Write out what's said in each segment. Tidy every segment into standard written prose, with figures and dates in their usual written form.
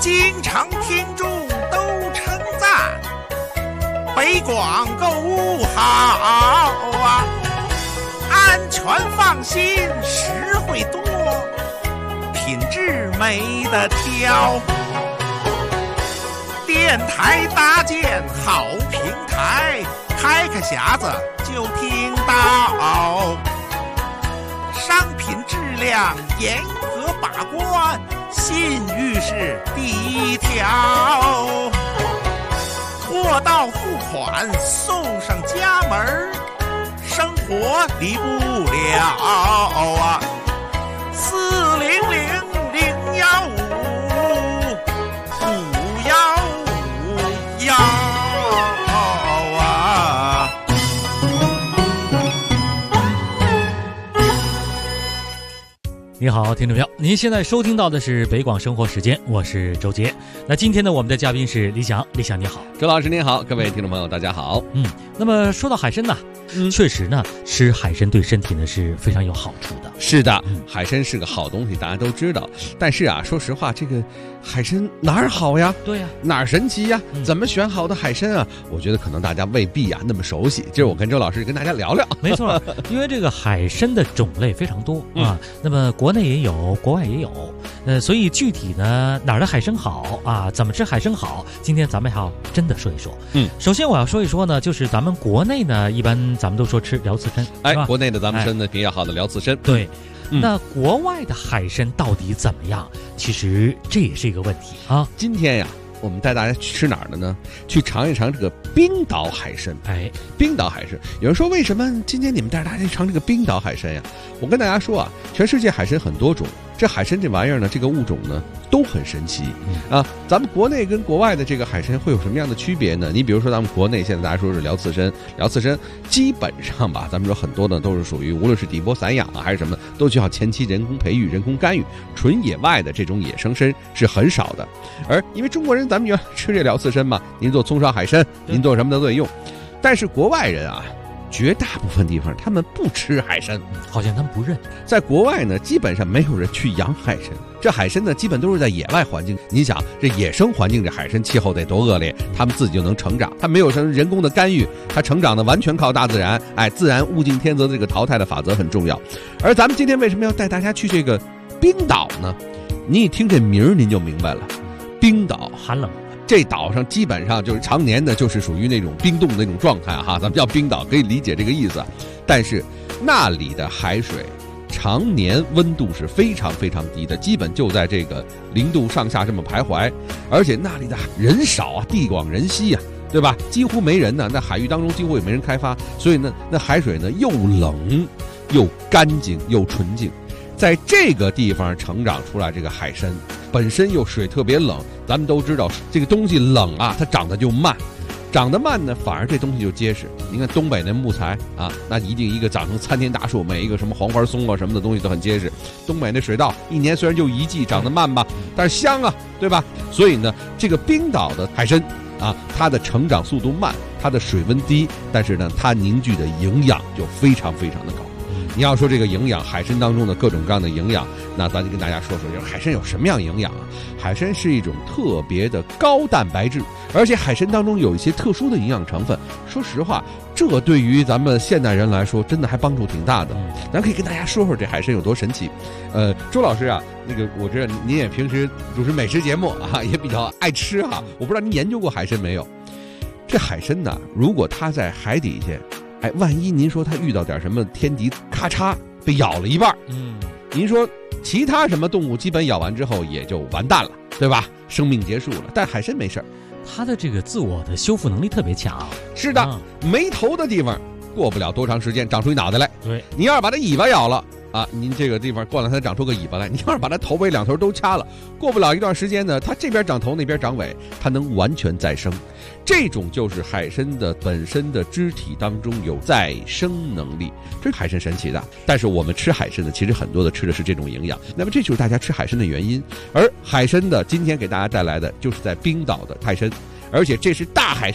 经常听众都称赞，北广购物好啊，安全放心，实惠多，品质没得挑。电台搭建好平台，开个匣子就听到，商品质量严格把关，信誉是第一条，货到付款送上家门，生活离不了啊！400-015-515啊！ 你好，听众朋友，您现在收听到的是北广生活时间，我是周杰。那今天呢，我们的嘉宾是李想，李想你好。 周老师您好，各位听众朋友大家好。 那么说到海参呢，确实呢，吃海参对身体呢是非常有好处的。 是的，海参是个好东西，大家都知道。但是啊，说实话，这个海参哪儿好呀？ 对呀， 哪儿神奇呀？怎么选好的海参啊？我觉得可能大家未必啊那么熟悉。今儿我跟周老师跟大家聊聊。 没错，因为这个海参的种类非常多啊，那么国内也有，国外也有。所以具体呢，哪儿的海参好啊？怎么吃海参好？今天咱们要真的说一说。首先我要说一说呢，就是咱们国内呢，一般咱们都说吃辽刺参， 国内的咱们参呢比较好的辽刺参。 对。那国外的海参到底怎么样？其实这也是一个问题啊。 今天呀，我们带大家去吃哪儿的呢？去尝一尝这个冰岛海参。冰岛海参，有人说为什么今天你们带大家去尝这个冰岛海参呀？我跟大家说啊，全世界海参很多种，这海参这玩意儿呢，这个物种呢都很神奇啊。咱们国内跟国外的这个海参会有什么样的区别呢？你比如说咱们国内现在大家说是辽刺参，辽刺参基本上吧，咱们说很多呢都是属于无论是底波散养啊还是什么，都需要前期人工培育、人工干预，纯野外的这种野生参是很少的。而因为中国人咱们原来吃这辽刺参嘛，您做葱烧海参，您做什么都可以用。但是国外人啊，绝大部分地方他们不吃海参， 好像他们不认。 在国外呢，基本上没有人去养海参。这海参呢，基本都是在野外环境。你想，这野生环境这海参气候得多恶劣，他们自己就能成长，它没有什么人工的干预，它成长的完全靠大自然。自然物竞天择的这个淘汰的法则很重要。而咱们今天为什么要带大家去这个冰岛呢？你一听这名儿您就明白了，冰岛寒冷。 这岛上基本上就是常年的，就是属于那种冰冻的那种状态哈，咱们叫冰岛，可以理解这个意思。但是那里的海水常年温度是非常非常低的，基本就在这个0度上下这么徘徊，而且那里的人少啊，地广人稀啊，对吧？几乎没人呢，那海域当中几乎也没人开发，所以呢，那海水呢又冷又干净又纯净。在这个地方成长出来这个海参，本身又水特别冷，咱们都知道这个东西冷啊，它长得就慢，长得慢呢，反而这东西就结实。你看东北那木材啊，那一定一个长成参天大树，每一个什么黄花松啊什么的东西都很结实。东北那水稻一年虽然就一季，长得慢吧，但是香啊，对吧？所以呢，这个冰岛的海参啊，它的成长速度慢，它的水温低，但是呢，它凝聚的营养就非常非常的高。你要说这个营养，海参当中的各种各样的营养，那咱就跟大家说说，就是海参有什么样营养啊？海参是一种特别的高蛋白质，而且海参当中有一些特殊的营养成分。说实话，这对于咱们现代人来说，真的还帮助挺大的。咱可以跟大家说说这海参有多神奇。周老师啊，那个我知道您也平时主持美食节目啊，也比较爱吃哈。我不知道您研究过海参没有？这海参呢，如果它在海底下，万一您说他遇到点什么天敌，咔嚓被咬了一半，您说其他什么动物基本咬完之后也就完蛋了，对吧？生命结束了。但海参没事， 它的这个自我的修复能力特别强。 是的，没头的地方过不了多长时间长出一脑袋来。 对， 你要是把它尾巴咬了啊，您这个地方过两天长出个尾巴来，你要是把它头尾两头都掐了，过不了一段时间呢，它这边长头那边长尾，它能完全再生。这种就是海参的本身的肢体当中有再生能力，这是海参神奇的。但是我们吃海参的，其实很多的吃的是这种营养，那么这就是大家吃海参的原因。而海参的今天给大家带来的就是在冰岛的泰参，而且这是大海参，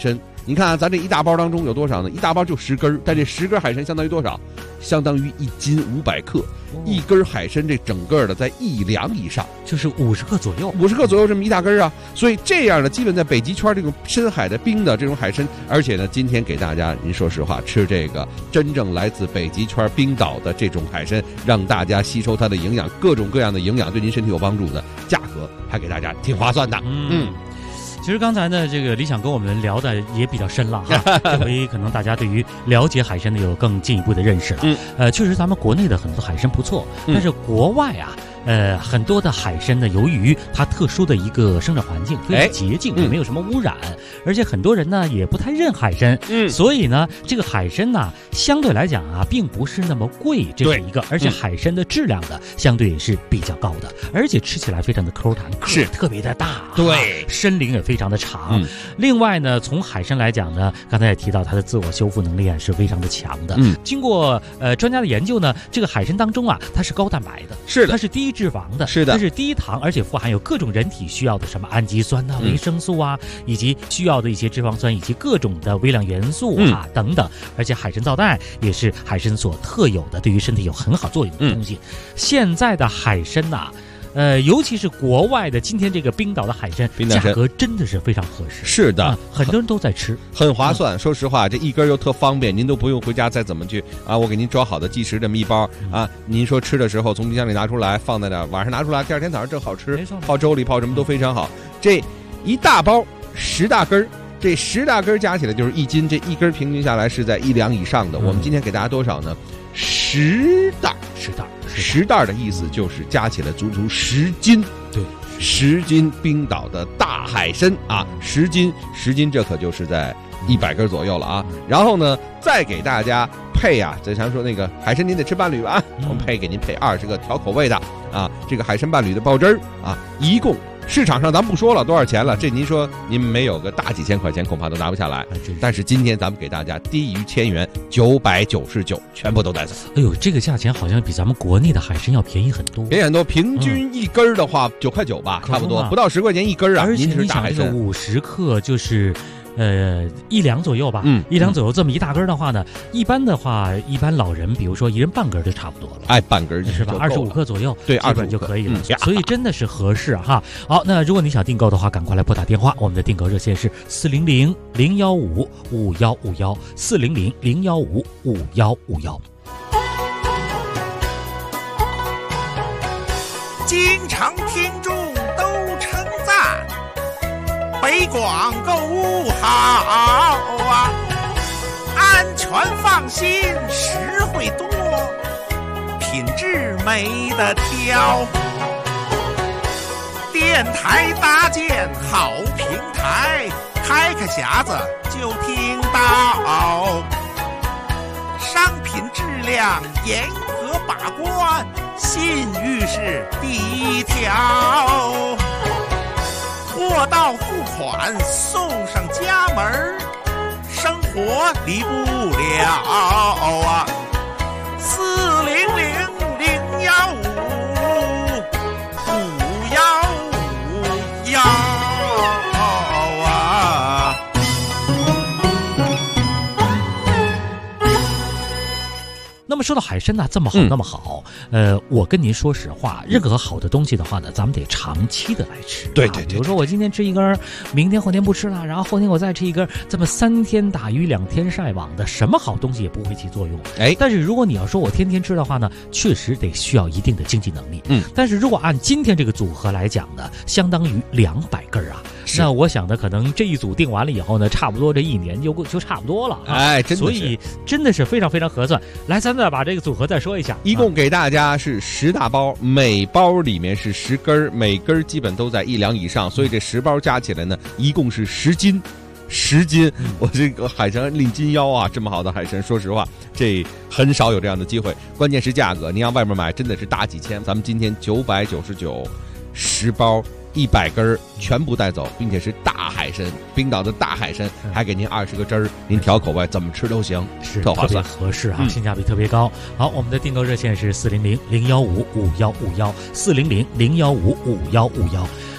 你看啊，咱这一大包当中有多少呢？一大包就10根，但这10根海参相当于多少？相当于1斤500克，一根海参这整个的在1两以上， 就是50克左右 ，50克左右这么一大根啊。所以这样的基本在北极圈这种深海的冰的这种海参，而且呢，今天给大家，您说实话，吃这个真正来自北极圈冰岛的这种海参，让大家吸收它的营养，各种各样的营养对您身体有帮助的，价格还给大家挺划算的。 其实刚才呢，这个理想跟我们聊的也比较深了哈，这回可能大家对于了解海参呢有更进一步的认识了。确实咱们国内的很多海参不错，但是国外啊。很多的海参呢，由于它特殊的一个生长环境非常洁净，也没有什么污染，而且很多人呢也不太认海参，所以呢，这个海参呢相对来讲啊，并不是那么贵，这是一个，而且海参的质量呢相对也是比较高的，而且吃起来非常的口弹，是特别的大，对，身龄也非常的长。另外呢，从海参来讲呢，刚才也提到它的自我修复能力啊是非常的强的。经过专家的研究呢，这个海参当中啊，它是高蛋白的，是的，它是低脂肪的，是的，它是低糖，而且富含有各种人体需要的什么氨基酸呐、维生素啊，以及需要的一些脂肪酸以及各种的微量元素啊等等。而且海参皂苷也是海参所特有的，对于身体有很好作用的东西。现在的海参呐。尤其是国外的今天这个冰岛的海参，价格真的是非常合适。是的，很多人都在吃， 很划算。说实话，这一根又特方便，您都不用回家再怎么去啊，我给您装好的即食这么一包啊，您说吃的时候从冰箱里拿出来放在那，晚上拿出来，第二天早上正好吃，泡粥里泡什么都非常好。这一大包10大根，这10大根加起来就是1斤，这一根平均下来是在1两以上的。我们今天给大家多少呢？10袋的意思就是加起来足足10斤，对，10斤冰岛的大海参啊，10斤，这可就是在100根左右了啊。然后呢，再给大家配啊，咱常说那个海参您得吃伴侣吧，我们给您配20个调口味的啊，这个海参伴侣的爆汁儿啊，一共。市场上咱不说了多少钱了，这您说您没有个大几千块钱恐怕都拿不下来。但是今天咱们给大家低于1000元，999全部都带走。 哎呦，这个价钱好像比咱们国内的海参要便宜很多， 便宜很多。平均一根的话9块9吧，差不多不到10块钱一根啊。 而且你想这个50克就是1两左右吧，1两左右这么一大根的话呢，一般老人比如说一人半根就差不多了， 哎，半根是吧？25克左右， 对 ，25就可以了。所以真的是合适哈。好，那如果你想订购的话，赶快来拨打电话，我们的订购热线是400-015-5151，400-015-5151。 经常听众都称赞。北广购物好啊，安全放心，实惠多，品质没得挑。电台搭建好平台，开匣子就听到，商品质量严格把关，信誉是第一条。货到付款送上家门，生活离不了啊！400-015-5151啊！ 那么说到海参呢，这么好那么好，我跟您说实话，任何好的东西的话呢，咱们得长期的来吃。对，比如说我今天吃一根，明天后天不吃了，然后后天我再吃一根，这么3天打鱼2天晒网的，什么好东西也不会起作用。但是如果你要说我天天吃的话呢，确实得需要一定的经济能力。但是如果按今天这个组合来讲呢，相当于200根啊。那我想呢，可能这一组定完了以后呢，差不多这1年就差不多了啊。真的是，所以真的是非常非常合算。来，咱们把这个组合再说一下， 一共给大家是10大包，每包里面是10根，每根基本都在1两以上，所以这10包加起来呢，一共是10斤。我这个海参令斤腰啊，这么好的海参，说实话，这很少有这样的机会。关键是价格，您要外面买真的是大几千，咱们今天999，10包。100根全部带走，并且是大海参，冰岛的大海参，还给您20个汁儿，您调口味，怎么吃都行， 是特划算，合适啊，性价比特别高。好，我们的订购热线是400-015-5151，400-015-5151。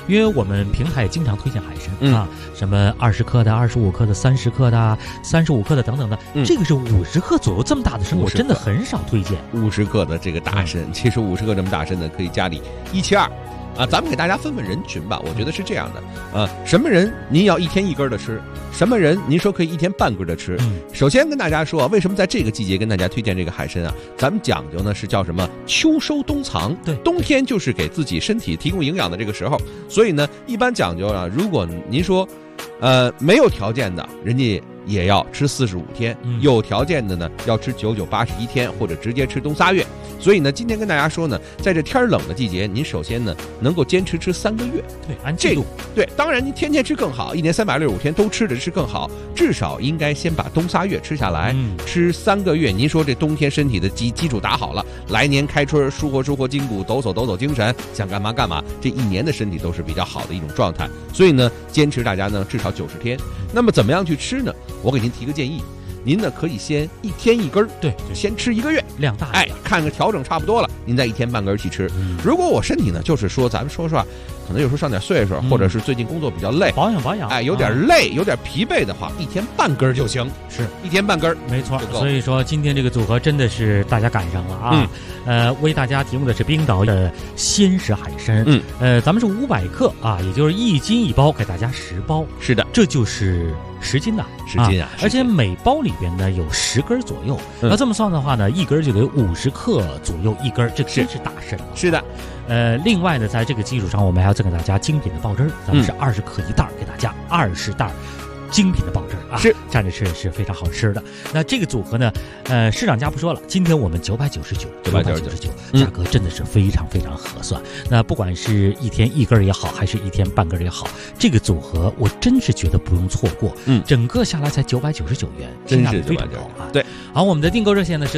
因为我们平台经常推荐海参啊，什么20克的、25克的、30克的、35克的等等的，这个是50克左右这么大的参，我真的很少推荐。 50克的这个大参，其实50克这么大参呢，可以家里172。咱们给大家分人群吧，我觉得是这样的，什么人您要1天1根的吃，什么人您说可以1天半根的吃。首先跟大家说，为什么在这个季节跟大家推荐这个海参啊？咱们讲究呢是叫什么？秋收冬藏， 对， 冬天就是给自己身体提供营养的这个时候，所以呢，一般讲究啊，如果您说，没有条件的，人家也要吃45天，有条件的呢要吃99、81天，或者直接吃冬仨月。所以呢，今天跟大家说呢，在这天冷的季节，您首先呢能够坚持吃3个月， 对，按季度， 对，当然您天天吃更好，1年365天都吃着吃更好，至少应该先把冬仨月吃下来，吃3个月。您说这冬天身体的基础打好了，来年开春舒活筋骨，抖擞精神，想干嘛干嘛，这1年的身体都是比较好的一种状态。所以呢，坚持大家呢至少90天。那么怎么样去吃呢？我给您提个建议。您呢可以先1天1根， 对， 先吃1个月， 量大， 看个调整差不多了，您再1天半根去吃。如果我身体呢，就是说咱们说实话，可能有时候上点岁数，或者是最近工作比较累， 保养， 有点累，有点疲惫的话，1天半根就行， 是 1天半根， 没错。所以说今天这个组合真的是大家赶上了啊，为大家提供的是冰岛的鲜食海参，咱们是500克啊，也就是1斤1包，给大家10包， 是的， 这就是10斤呐 ，10斤啊， 而且每包里边呢有10根左右，那这么算的话呢，1根就得50克左右1根，这真是大参了。 是的， 另外呢，在这个基础上，我们还要赠给大家精品的爆汁儿，咱们是20克1袋，给大家20袋精品的爆汁啊， 是蘸着吃是非常好吃的。那这个组合呢，市场价不说了，今天我们999，价格真的是非常非常合算。那不管是1天1根也好，还是1天半根也好，这个组合我真是觉得不用错过。整个下来才999元， 真是非常高啊。 对， 好，我们的订购热线呢是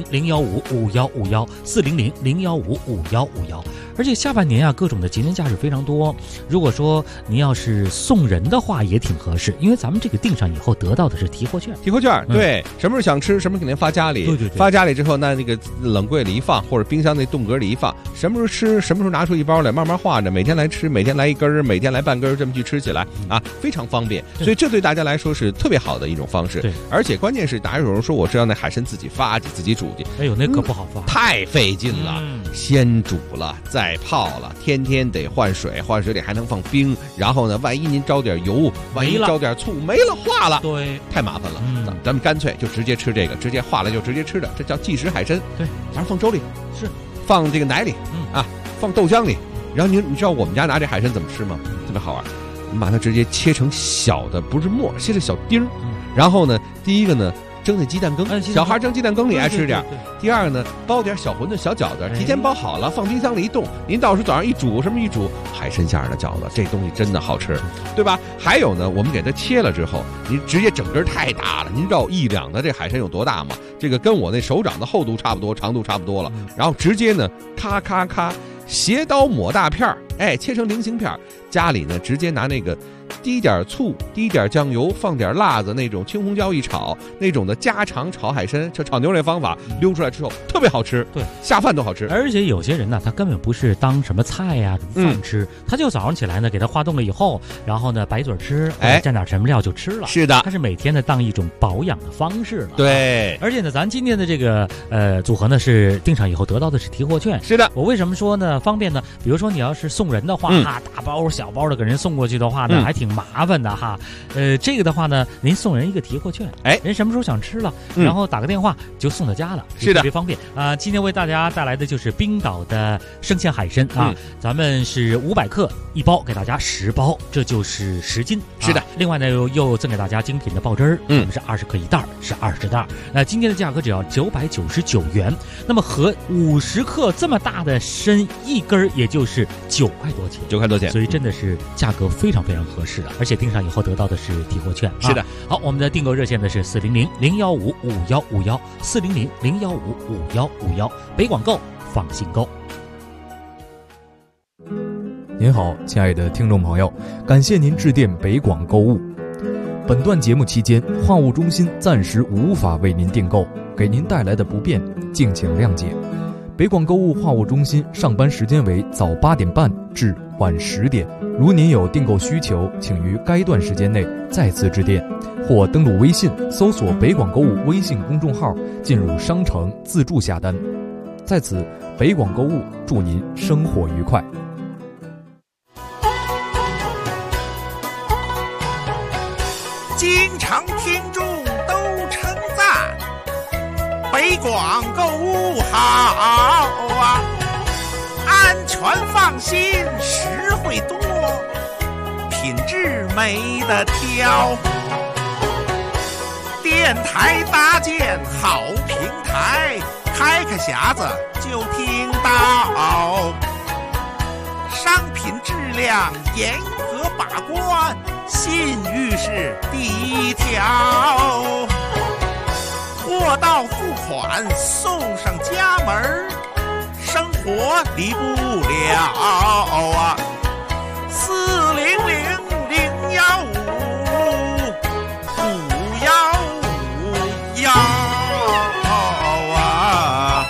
400-015-5151，400-015-5151。而且下半年啊，各种的节能价是非常多。如果说您要是送人的话，也挺合适，因为咱们这个订上以后得到的是提货券。 对，什么时候想吃，什么时候给您发家里。 对， 发家里之后，那个冷柜里一放，或者冰箱那冻格里一放，什么时候吃，什么时候拿出1包来，慢慢化着，每天来吃，每天来1根，每天来半根，这么去吃起来啊，非常方便。所以这对大家来说是特别好的一种方式。 对， 而且关键是，哪有人说我知道那海参自己发去，自己煮去？ 哎呦，那可不好发， 太费劲了。先煮了，再泡了，天天得换水，换水里还能放冰，然后呢，万一您招点油，万一招点醋，没了化了， 对， 太麻烦了。咱们干脆就直接吃这个，直接化了就直接吃的，这叫即食海参。 对， 咱放粥里， 是放这个奶里，放豆浆里。然后你知道我们家拿这海参怎么吃吗？特别好玩，你把它直接切成小的，不是末，切成小丁儿。然后呢，第一个呢，蒸那鸡蛋羹，小孩蒸鸡蛋羹里爱吃点。第二呢，包点小馄饨、小饺子，提前包好了，放冰箱里一冻。您到时候早上一煮，海参馅的饺子，这东西真的好吃，对吧？还有呢，我们给它切了之后，您直接整根太大了。您知道1两的这海参有多大吗？这个跟我那手掌的厚度差不多，长度差不多了。然后直接呢，咔咔咔，斜刀抹大片儿，切成菱形片儿。家里呢，直接拿那个滴点醋，滴点酱油，放点辣子，那种青红椒一炒，那种的家常炒海参，这炒牛肉方法溜出来之后特别好吃， 对， 下饭都好吃。 而且有些人呢，他根本不是当什么菜呀、饭吃，他就早上起来呢，给他化冻了以后，然后呢白嘴吃，蘸点什么料就吃了。 是的， 他是每天呢当一种保养的方式了。 对， 而且呢，咱今天的这个组合呢是订上以后得到的是提货券。 是的， 我为什么说呢方便呢？比如说你要是送人的话，大包小包的给人送过去的话呢，还挺麻烦的哈。这个的话呢，您送人一个提货券，人什么时候想吃了，然后打个电话就送到家了， 是的， 特别方便啊。今天为大家带来的就是冰岛的生鲜海参啊，咱们是500克1包，给大家10包，这就是10斤。 是的， 另外呢又赠给大家精品的爆汁儿，我们是20克1袋，是20袋。那今天的价格只要999元，那么和50克这么大的参1根也就是9块多钱 ，9块多钱， 所以真的是价格非常非常合适的，而且订上以后得到的是提货券。 是的， 好，我们的订购热线呢是400-015-5151，400-015-5151，北广购，放心购。 您好，亲爱的听众朋友，感谢您致电北广购物。本段节目期间，话务中心暂时无法为您订购，给您带来的不便，敬请谅解。北广购物话务中心上班时间为早8点半至晚10点。如您有订购需求，请于该段时间内再次致电，或登录微信搜索北广购物微信公众号，进入商城自助下单。在此，北广购物祝您生活愉快。 经常听众都称赞北广购物好啊，安全放心，实惠多，品质没得挑。电台搭建好平台，开个匣子就听到，商品质量严格把关，信誉是第一条。货到付款送上家门，生活离不了啊！400-015-515啊！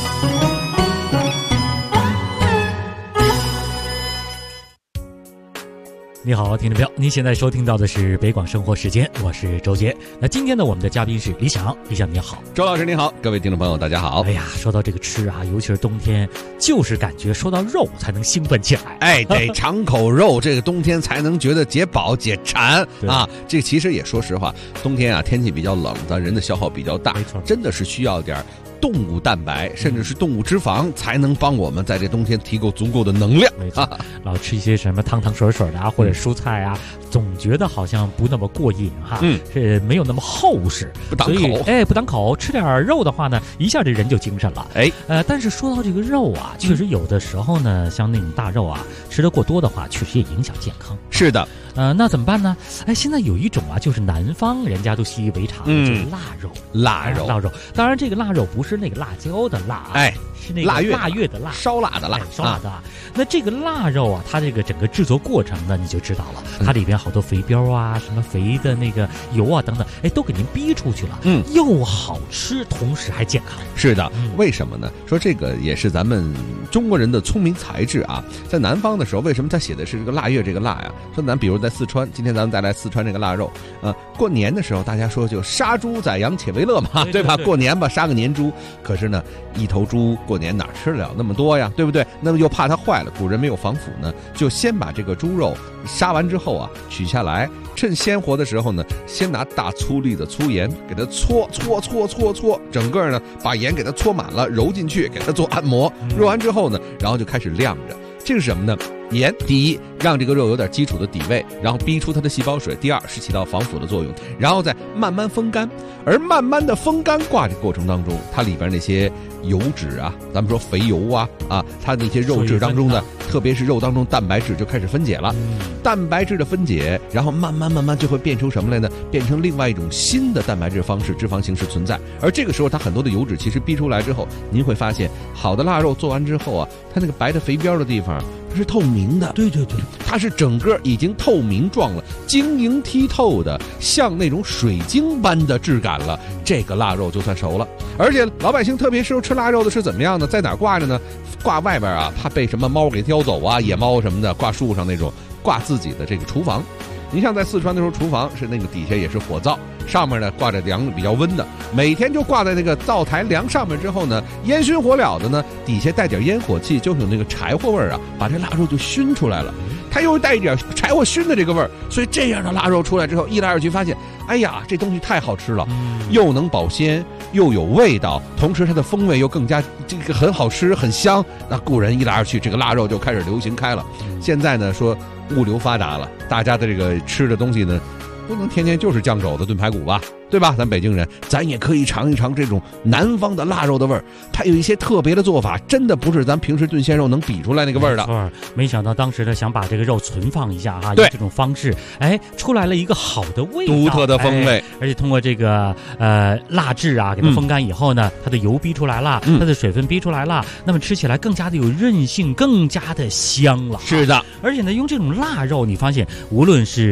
你好，听众朋友，您现在收听到的是北广生活时间，我是周杰。那今天呢，我们的嘉宾是李想，李想你好。 周老师您好，各位听众朋友大家好。 哎呀，说到这个吃啊，尤其是冬天，就是感觉说到肉才能兴奋起来。 哎，得尝口肉，这个冬天才能觉得解饱解馋啊。这其实也说实话，冬天啊天气比较冷，咱人的消耗比较大， 没错， 真的是需要点动物蛋白，甚至是动物脂肪，才能帮我们在这冬天提供足够的能量。 没错，老吃一些什么汤汤水水的啊，或者蔬菜啊，总觉得好像不那么过瘾哈，是没有那么厚实， 不当口。 不当口，吃点肉的话呢，一下这人就精神了。但是说到这个肉啊，确实有的时候呢，像那种大肉啊，吃得过多的话，确实也影响健康。 是的。 那怎么办呢？现在有一种啊，就是南方人家都习以为常的，就是腊肉。腊肉，当然这个腊肉不是那个辣椒的辣，是那个腊月的腊， 烧腊的腊， 烧腊的。那这个腊肉啊，它这个整个制作过程呢，你就知道了，它里边好多肥膘啊，什么肥的那个油啊等等，都给您逼出去了。又好吃，同时还健康。 是的，为什么呢？说这个也是咱们中国人的聪明才智啊。在南方的时候，为什么他写的是这个腊月这个腊呀？说咱比如在四川，今天咱们再来四川这个腊肉，过年的时候大家说就杀猪宰羊且为乐嘛，对吧？过年吧，杀个年猪。可是呢，一头猪过年哪吃得了那么多呀，对不对？那么又怕它坏了，古人没有防腐呢，就先把这个猪肉杀完之后啊，取下来，趁鲜活的时候呢，先拿大粗粒的粗盐给它搓，整个呢把盐给它搓满了，揉进去，给它做按摩。揉完之后呢，然后就开始晾着。这是什么呢？盐，第一，让这个肉有点基础的底味，然后逼出它的细胞水；第二，是起到防腐的作用，然后再慢慢风干。而慢慢的风干挂这过程当中，它里边那些油脂啊，咱们说肥油啊，它那些肉质当中的，特别是肉当中蛋白质就开始分解了。蛋白质的分解，然后慢慢就会变成什么来呢？变成另外一种新的蛋白质方式、脂肪形式存在。而这个时候，它很多的油脂其实逼出来之后，您会发现，好的腊肉做完之后啊，它那个白的肥膘的地方它是透明的。对，它是整个已经透明状了，晶莹剔透的，像那种水晶般的质感了。这个腊肉就算熟了。而且老百姓特别适合吃腊肉的是怎么样呢？在哪挂着呢？挂外边啊，怕被什么猫给叼走啊，野猫什么的，挂树上那种，挂自己的这个厨房。你像在四川的时候，厨房是那个底下也是火灶，上面呢挂着凉比较温的，每天就挂在那个灶台梁上面之后呢，烟熏火燎的呢，底下带点烟火气，就有那个柴火味啊，把这腊肉就熏出来了。它又带一点柴火熏的这个味儿，所以这样的腊肉出来之后，一来二去发现，哎呀，这东西太好吃了，又能保鲜，又有味道，同时它的风味又更加这个很好吃，很香。那故人一来二去，这个腊肉就开始流行开了。现在呢，说物流发达了，大家的这个吃的东西呢，不能天天就是酱肘子炖排骨吧，对吧？咱北京人，咱也可以尝一尝这种南方的腊肉的味儿，它有一些特别的做法，真的不是咱平时炖鲜肉能比出来那个味儿的。 没想到当时呢，想把这个肉存放一下哈，用这种方式，出来了一个好的味道， 独特的风味。 而且通过这个腊汁啊，给它风干以后呢，它的油逼出来了，它的水分逼出来了，那么吃起来更加的有韧性，更加的香了。 是的， 而且呢，用这种腊肉，你发现无论是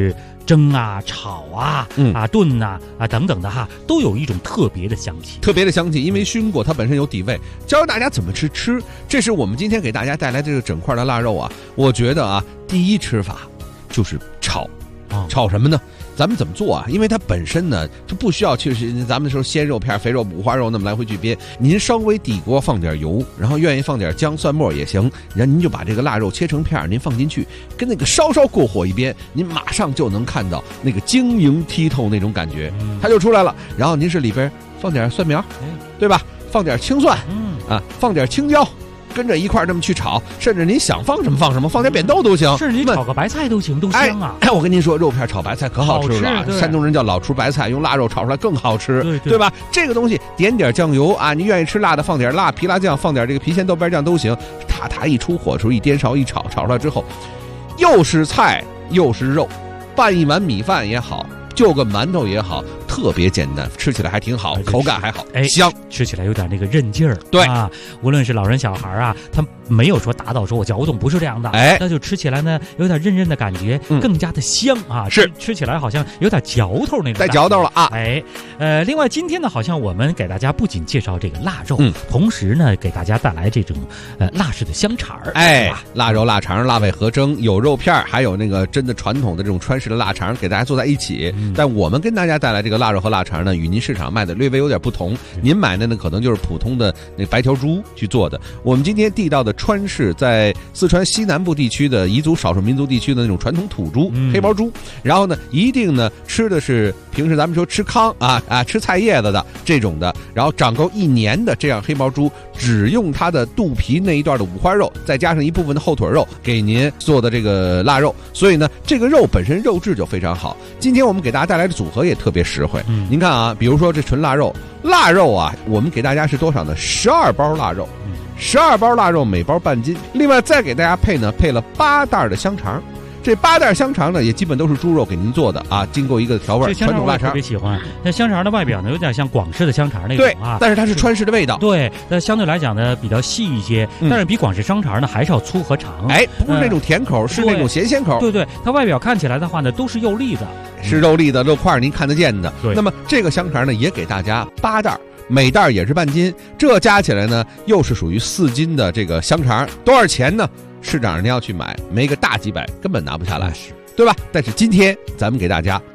蒸啊、炒啊、炖啊等等的哈，都有一种特别的香气。 特别的香气，因为熏过，它本身有底味。教大家怎么吃，这是我们今天给大家带来这个整块的腊肉啊。我觉得啊，第一吃法就是炒，炒什么呢？咱们怎么做啊？因为它本身呢，它不需要去咱们说鲜肉片、肥肉、五花肉那么来回去煸。您稍微底锅放点油，然后愿意放点姜、蒜末也行，然后您就把这个腊肉切成片，您放进去，跟那个稍稍过火一煸，您马上就能看到那个晶莹剔透那种感觉，它就出来了。然后您是里边放点蒜苗，对吧？放点青蒜，放点青椒。跟着一块这么去炒，甚至您想放什么放什么，放点扁豆都行， 甚至你炒个白菜都行，都香啊！ 我跟您说，肉片炒白菜可好吃了，山东人叫老厨白菜，用腊肉炒出来更好吃，对吧？这个东西点点酱油啊，你愿意吃辣的放点辣皮辣酱，放点这个郫县豆瓣酱都行。塔一出火时候一颠勺一炒出来之后，又是菜又是肉，拌一碗米饭也好，就个馒头也好，特别简单，吃起来还挺好，口感还好，香， 吃起来有点那个韧劲儿。 对啊，无论是老人小孩啊，他没有说达到说我嚼动，不是这样的，那就吃起来呢有点韧韧的感觉，更加的香啊， 是吃起来好像有点嚼头那种， 带嚼头了啊。 另外今天呢，好像我们给大家不仅介绍这个腊肉，同时呢给大家带来这种腊式的香肠腊肉、腊肠、腊味合蒸，有肉片，还有那个真的传统的这种川式的腊肠，给大家做在一起。但我们跟大家带来这个腊肉和腊肠呢，与您市场卖的略微有点不同。您买的呢可能就是普通的那白条猪去做的，我们今天地道的川式，在四川西南部地区的彝族少数民族地区的那种传统土猪、黑毛猪，然后呢一定呢吃的是平时咱们说吃糠吃菜叶子的这种的，然后长够1年的这样黑毛猪，只用它的肚皮那一段的五花肉，再加上一部分的后腿肉给您做的这个腊肉，所以呢这个肉本身肉质就非常好。今天我们给大家带来的组合也特别实惠，您看啊，比如说这纯腊肉啊，我们给大家是多少呢？12包腊肉，12包腊肉每包半斤，另外再给大家配了8袋的香肠。这8袋香肠呢，也基本都是猪肉给您做的啊，经过一个调味传统腊肠。 特别喜欢。那香肠的外表呢，有点像广式的香肠那种啊， 但是它是川式的味道。 对，那相对来讲呢比较细一些，但是比广式香肠呢还是要粗和长。 不是那种甜口，是那种咸鲜口。 对，它外表看起来的话呢，都是肉粒的， 是肉粒的肉块，您看得见的。 对。 那么这个香肠呢，也给大家8袋。每袋也是半斤，这加起来呢，又是属于4斤的这个香肠，多少钱呢？市场上您要去买，没个大几百根本拿不下来，对吧？但是今天咱们给大家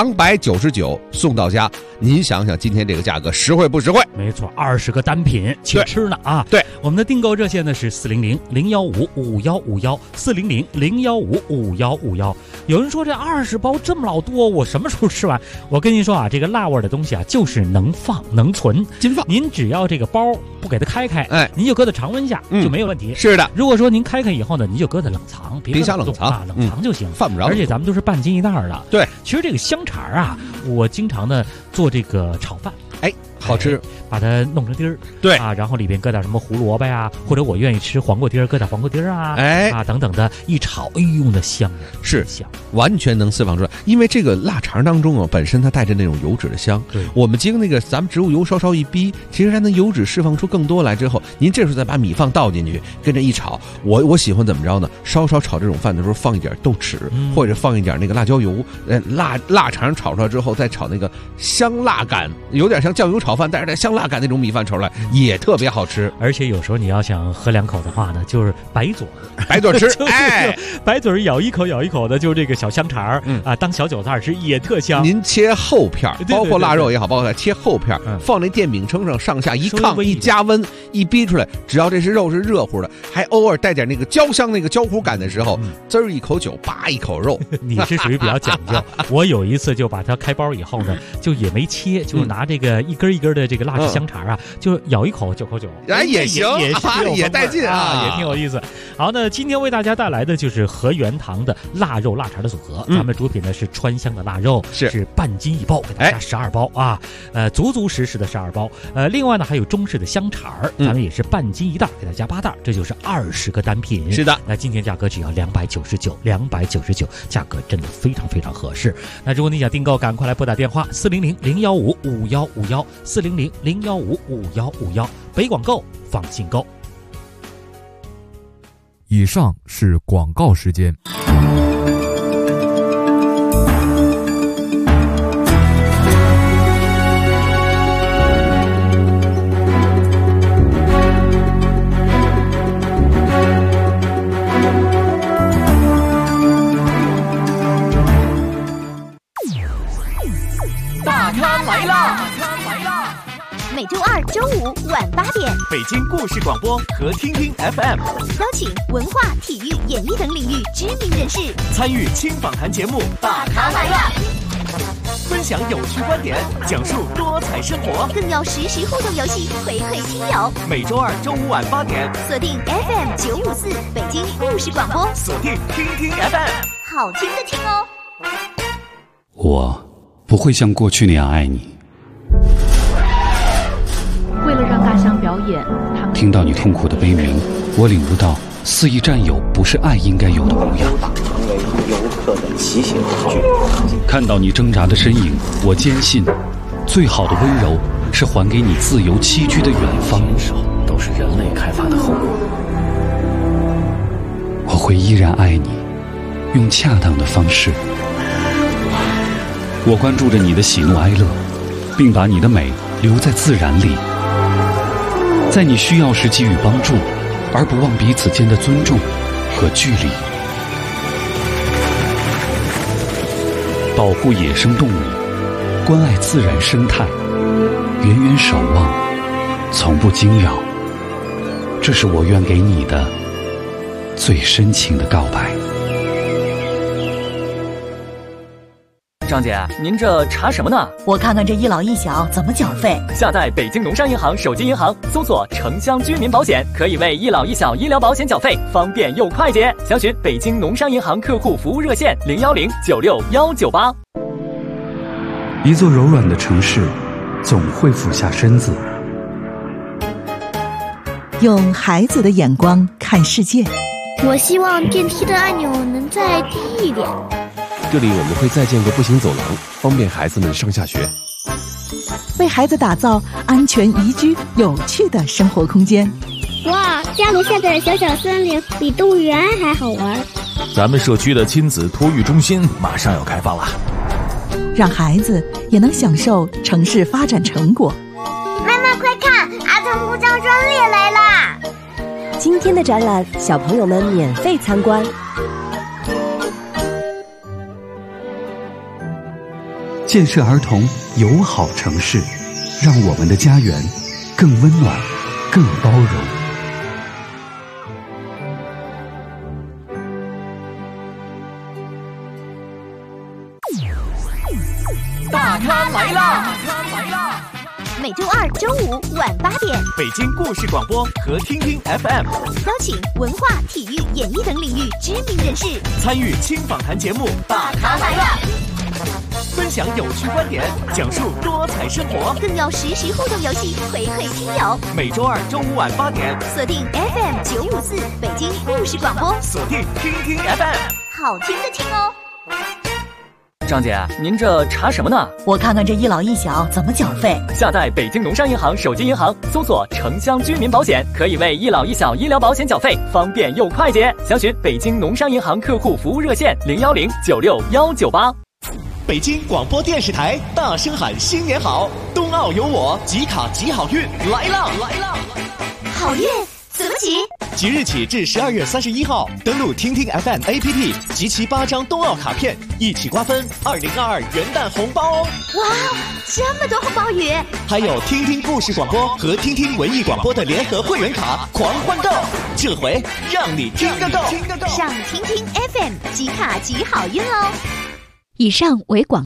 299送到家，您想想今天这个价格实惠不实惠？ 没错，20个单品且吃呢啊！ 对， 我们的订购热线呢是400-015-5151，400-015-5151。有人说这20包这么老多，我什么时候吃完？我跟您说啊，这个辣味的东西啊，就是能放能存， 金放。 您只要这个包不给它开，您就搁在常温下就没有问题。 是的， 如果说您开以后呢，您就搁在冷藏， 冰箱冷藏冷藏就行， 犯不着。 而且咱们都是半斤一袋的。 对， 其实这个香肠啊，我经常呢做这个炒饭， 好吃， 把它弄成丁儿， 对啊，然后里边搁点什么胡萝卜呀，或者我愿意吃黄瓜丁儿，搁点黄瓜丁儿啊，等等的，一炒，哎呦，那香是香， 完全能释放出来。因为这个腊肠当中啊，本身它带着那种油脂的香， 对， 我们经那个咱们植物油稍稍一逼，其实它那油脂释放出更多来之后，您这时候再把米饭倒进去，跟着一炒。我喜欢怎么着呢？稍稍炒这种饭的时候放一点豆豉，或者放一点那个辣椒油，腊肠炒出来之后再炒那个香辣感，有点像酱油炒饭，但是带香辣感那种米饭炒出来也特别好吃。 而且有时候你要想喝2口的话呢，就是白嘴吃， 白嘴咬一口的，就是这个小香肠当小韭菜吃也特香。 您切厚片，包括腊肉也好，包括切厚片，放那电饼铛上上下一炕一加温一逼出来，只要这是肉是热乎的，还偶尔带点那个焦香那个焦糊感的时候，滋儿一口酒，叭一口肉。 你是属于比较讲究。我有一次就把它开包以后呢，就也没切，就拿这个一根一根的这个腊式香肠啊，就咬一口9口9， 也行，也带劲啊， 也挺有意思。好，那今天为大家带来的就是和元堂的腊肉腊肠的组合，咱们主品呢是川香的腊肉，是半斤一包，给大家12包啊，足实的12包。另外呢还有中式的香肠，咱们也是半斤一袋，给大家8袋，这就是20个单品。 是的， 那今天价格只要299，价格真的非常非常合适。那如果你想订购，赶快来拨打电话400-015-5151，400-015-5151，北广购，放心购。 以上是广告时间。 北京故事广播和听听 FM， 邀请文化、体育、演艺等领域知名人士参与轻访谈节目《大咖来了》，分享有趣观点，讲述多彩生活， 更要实时互动游戏回馈听友。 每周二中午晚8点， 锁定 FM 954北京故事广播， 锁定听听 FM， 好听的听哦。 我不会像过去那样爱你。 为了让大象表演，他们听到你痛苦的悲鸣，我领悟到肆意占有不是爱应该有的模样。 成为游客的骑行工具。 看到你挣扎的身影，我坚信，最好的温柔是还给你自由栖居的远方。 都是人类开发的后果。 我会依然爱你，用恰当的方式。我关注着你的喜怒哀乐，并把你的美留在自然里，在你需要时给予帮助，而不忘彼此间的尊重和距离。保护野生动物，关爱自然生态，远远守望，从不惊扰。这是我愿给你的最深情的告白。 张姐，您这查什么呢？ 我看看这一老一小怎么缴费。 下载北京农商银行手机银行，搜索城乡居民保险，可以为一老一小医疗保险缴费，方便又快捷。详询北京农商银行客户服务热线010961198。 一座柔软的城市，总会俯下身子， 用孩子的眼光看世界。 我希望电梯的按钮能再低一点。 这里我们会再建个步行走廊，方便孩子们上下学。 为孩子打造安全宜居、有趣的生活空间。 哇，家楼下的小小森林比动物园还好玩。 咱们社区的亲子托育中心马上要开放了， 让孩子也能享受城市发展成果。 妈妈快看，儿童故障专列来啦！ 今天的展览，小朋友们免费参观。 建设儿童友好城市，让我们的家园更温暖、更包容。 大咖来啦！ 每周二、周五晚8点， 北京故事广播和听听 FM， 邀请文化、体育、演艺等领域知名人士参与轻访谈节目《大咖来了》，分享有趣观点，讲述多彩生活， 更要实时互动游戏回馈听友。 每周二中午晚8点， 锁定 FM 954北京故事广播， 锁定听听 FM， 好听的听哦。 张姐，您这查什么呢？ 我看看这一老一小怎么缴费。 下载北京农商银行手机银行，搜索城乡居民保险，可以为一老一小医疗保险缴费，方便又快捷。详询北京农商银行客户服务热线010961198。北京广播电视台大声喊新年好，冬奥有我，集卡集好运来啦！ 好运怎么集？ 即日起至12月31号，登录听听 FM APP， 集齐8张冬奥卡片，一起瓜分2022元旦红包哦！ 哇，这么多红包雨！ 还有听听故事广播和听听文艺广播的联合会员卡狂欢购，这回让你听个够！ 上听听 FM 集卡集好运哦！ 以上为广